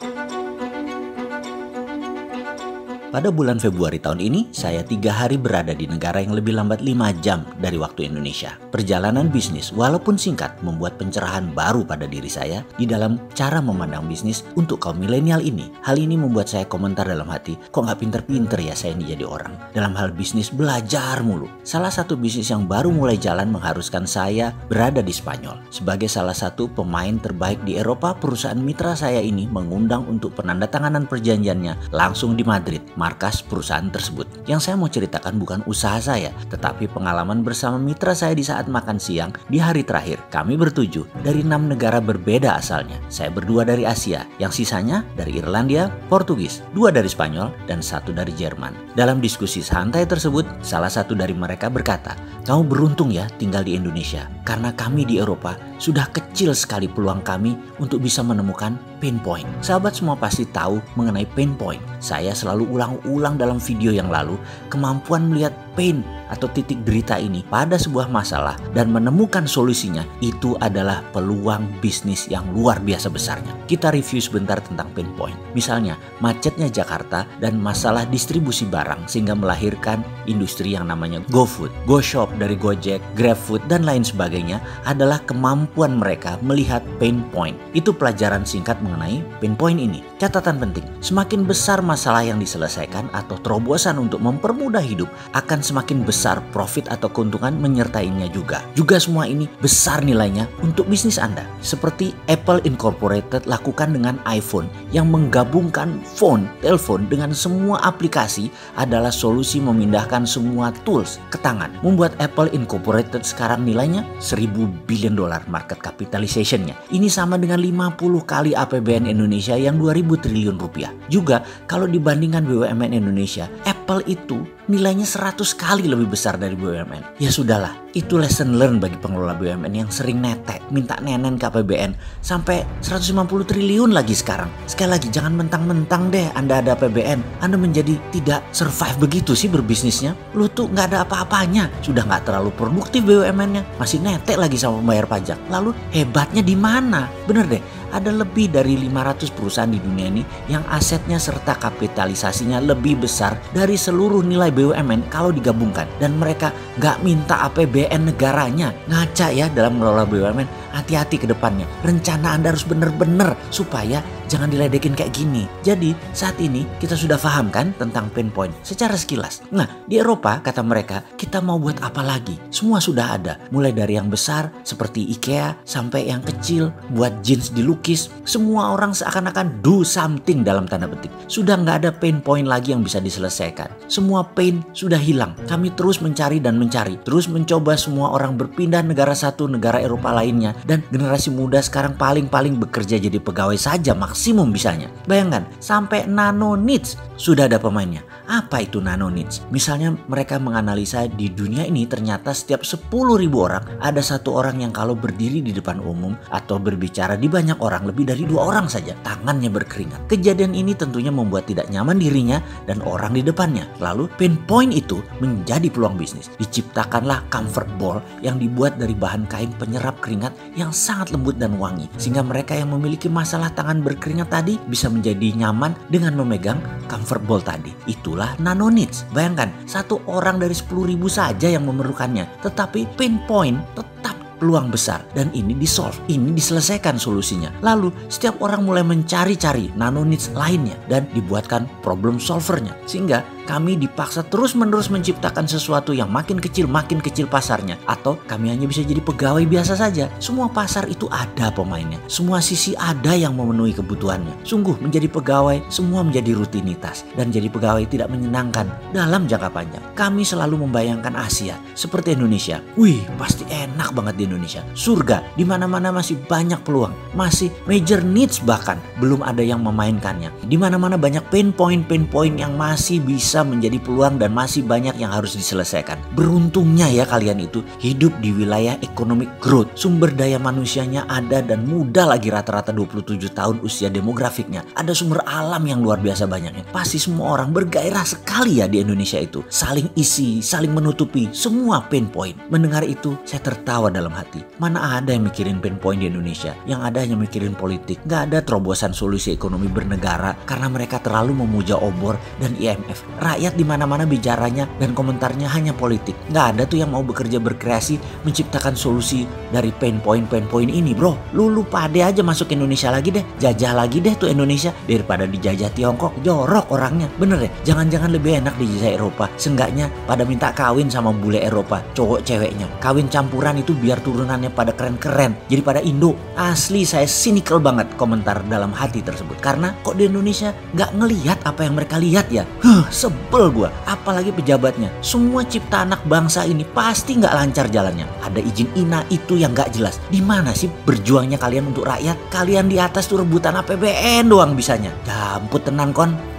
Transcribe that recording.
Pada bulan Februari tahun ini, saya 3 hari berada di negara yang lebih lambat 5 jam dari waktu Indonesia. Perjalanan bisnis, walaupun singkat, membuat pencerahan baru pada diri saya di dalam cara memandang bisnis untuk kaum milenial ini. Hal ini membuat saya komentar dalam hati, kok nggak pinter-pinter ya saya ini jadi orang. Dalam hal bisnis, belajar mulu. Salah satu bisnis yang baru mulai jalan mengharuskan saya berada di Spanyol. Sebagai salah satu pemain terbaik di Eropa, perusahaan mitra saya ini mengundang untuk penandatanganan perjanjiannya langsung di Madrid, markas perusahaan tersebut. Yang saya mau ceritakan bukan usaha saya, tetapi pengalaman bersama mitra saya di saat makan siang di hari terakhir. Kami bertujuh dari 6 negara berbeda asalnya. Saya berdua dari Asia, yang sisanya dari Irlandia, Portugis, 2 dari Spanyol, dan 1 dari Jerman. Dalam diskusi santai tersebut, salah satu dari mereka berkata, "Kamu beruntung ya tinggal di Indonesia, karena kami di Eropa sudah kecil sekali peluang kami untuk bisa menemukan pain point." Sahabat semua pasti tahu mengenai pain point. Saya selalu ulang dalam video yang lalu, kemampuan melihat pain atau titik derita ini pada sebuah masalah dan menemukan solusinya, itu adalah peluang bisnis yang luar biasa besarnya. Kita review sebentar tentang pain point. Misalnya, macetnya Jakarta dan masalah distribusi barang sehingga melahirkan industri yang namanya GoFood, GoShop dari Gojek, GrabFood, dan lain sebagainya adalah kemampuan mereka melihat pain point. Itu pelajaran singkat mengenai pain point ini. Catatan penting, semakin besar masalah yang diselesaikan atau terobosan untuk mempermudah hidup, akan semakin besar profit atau keuntungan menyertainya juga. Juga semua ini besar nilainya untuk bisnis Anda. Seperti Apple Incorporated lakukan dengan iPhone yang menggabungkan telepon dengan semua aplikasi adalah solusi memindahkan semua tools ke tangan. Membuat Apple Incorporated sekarang nilainya $1.000 billion market capitalization-nya. Ini sama dengan 50 kali APBN Indonesia yang 2.000 triliun rupiah. Juga kalau dibandingkan BUMN Indonesia, Apple itu nilainya 100 kali lebih besar dari BUMN. Ya sudahlah, itu lesson learn bagi pengelola BUMN yang sering netek, minta nenen ke APBN sampai 150 triliun lagi sekarang. Sekali lagi, jangan mentang-mentang deh Anda ada APBN, Anda menjadi tidak survive begitu sih berbisnisnya. Lu tuh nggak ada apa-apanya, sudah nggak terlalu produktif BUMN-nya, masih netek lagi sama pembayar pajak. Lalu hebatnya di mana? Bener deh, ada lebih dari 500 perusahaan di dunia ini yang asetnya serta kapitalisasinya lebih besar dari seluruh nilai BUMN kalau digabungkan, dan mereka nggak minta APBN negaranya. Ngaca ya dalam mengelola BUMN. Hati-hati ke depannya. Rencana Anda harus benar-benar supaya jangan diledekin kayak gini. Jadi saat ini kita sudah paham kan tentang pain point secara sekilas. Nah, di Eropa kata mereka, kita mau buat apa lagi? Semua sudah ada. Mulai dari yang besar seperti IKEA sampai yang kecil buat jeans dilukis. Semua orang seakan-akan do something dalam tanda petik. Sudah nggak ada pain point lagi yang bisa diselesaikan. Semua pain sudah hilang. Kami terus mencari dan mencari. Terus mencoba semua orang berpindah negara satu negara Eropa lainnya. Dan generasi muda sekarang paling-paling bekerja jadi pegawai saja maksimum bisanya. Bayangkan, sampai nano niche sudah ada pemainnya. Apa itu nano niche? Misalnya mereka menganalisa di dunia ini ternyata setiap 10.000 orang ada 1 orang yang kalau berdiri di depan umum atau berbicara di banyak orang lebih dari 2 orang saja tangannya berkeringat. Kejadian ini tentunya membuat tidak nyaman dirinya dan orang di depannya. Lalu pain point itu menjadi peluang bisnis. Diciptakanlah comfort ball yang dibuat dari bahan kain penyerap keringat yang sangat lembut dan wangi, sehingga mereka yang memiliki masalah tangan berkeringat tadi bisa menjadi nyaman dengan memegang comfort ball tadi. Itulah nano niche. Bayangkan, 1 orang dari 10.000 saja yang memerlukannya, tetapi pain point tetap peluang besar, dan ini disolve, ini diselesaikan solusinya. Lalu setiap orang mulai mencari-cari nano niche lainnya dan dibuatkan problem solvernya, sehingga kami dipaksa terus-menerus menciptakan sesuatu yang makin kecil pasarnya, atau kami hanya bisa jadi pegawai biasa saja. Semua pasar itu ada pemainnya, semua sisi ada yang memenuhi kebutuhannya. Sungguh menjadi pegawai semua menjadi rutinitas, dan jadi pegawai tidak menyenangkan dalam jangka panjang. Kami selalu membayangkan Asia seperti Indonesia. Wih, pasti enak banget di Indonesia. Surga, di mana-mana masih banyak peluang, masih major needs bahkan belum ada yang memainkannya. Di mana-mana banyak pain point yang masih bisa bisa menjadi peluang dan masih banyak yang harus diselesaikan. Beruntungnya ya kalian itu hidup di wilayah economic growth. Sumber daya manusianya ada dan muda lagi, rata-rata 27 tahun usia demografiknya. Ada sumber alam yang luar biasa banyaknya. Pasti semua orang bergairah sekali ya di Indonesia itu. Saling isi, saling menutupi semua pain point. Mendengar itu saya tertawa dalam hati. Mana ada yang mikirin pain point di Indonesia? Yang ada hanya mikirin politik. Gak ada terobosan solusi ekonomi bernegara karena mereka terlalu memuja obor dan IMF. Rakyat di mana-mana bicaranya dan komentarnya hanya politik. Gak ada tuh yang mau bekerja berkreasi menciptakan solusi dari pain point ini, bro. Lu pade aja masuk Indonesia lagi deh, jajah lagi deh tuh Indonesia daripada dijajah Tiongkok. Jorok orangnya, bener ya. Jangan-jangan lebih enak dijajah Eropa. Seenggaknya pada minta kawin sama bule Eropa, cowok ceweknya. Kawin campuran itu biar turunannya pada keren-keren, jadi pada Indo. Asli saya cynical banget komentar dalam hati tersebut. Karena kok di Indonesia gak ngelihat apa yang mereka lihat ya. Sebel gua. Apalagi pejabatnya. Semua cipta anak bangsa ini pasti gak lancar jalannya. Ada izin INA itu yang gak jelas. Di mana sih berjuangnya kalian untuk rakyat? Kalian di atas tuh rebutan APBN doang bisanya. Jamput tenan kon.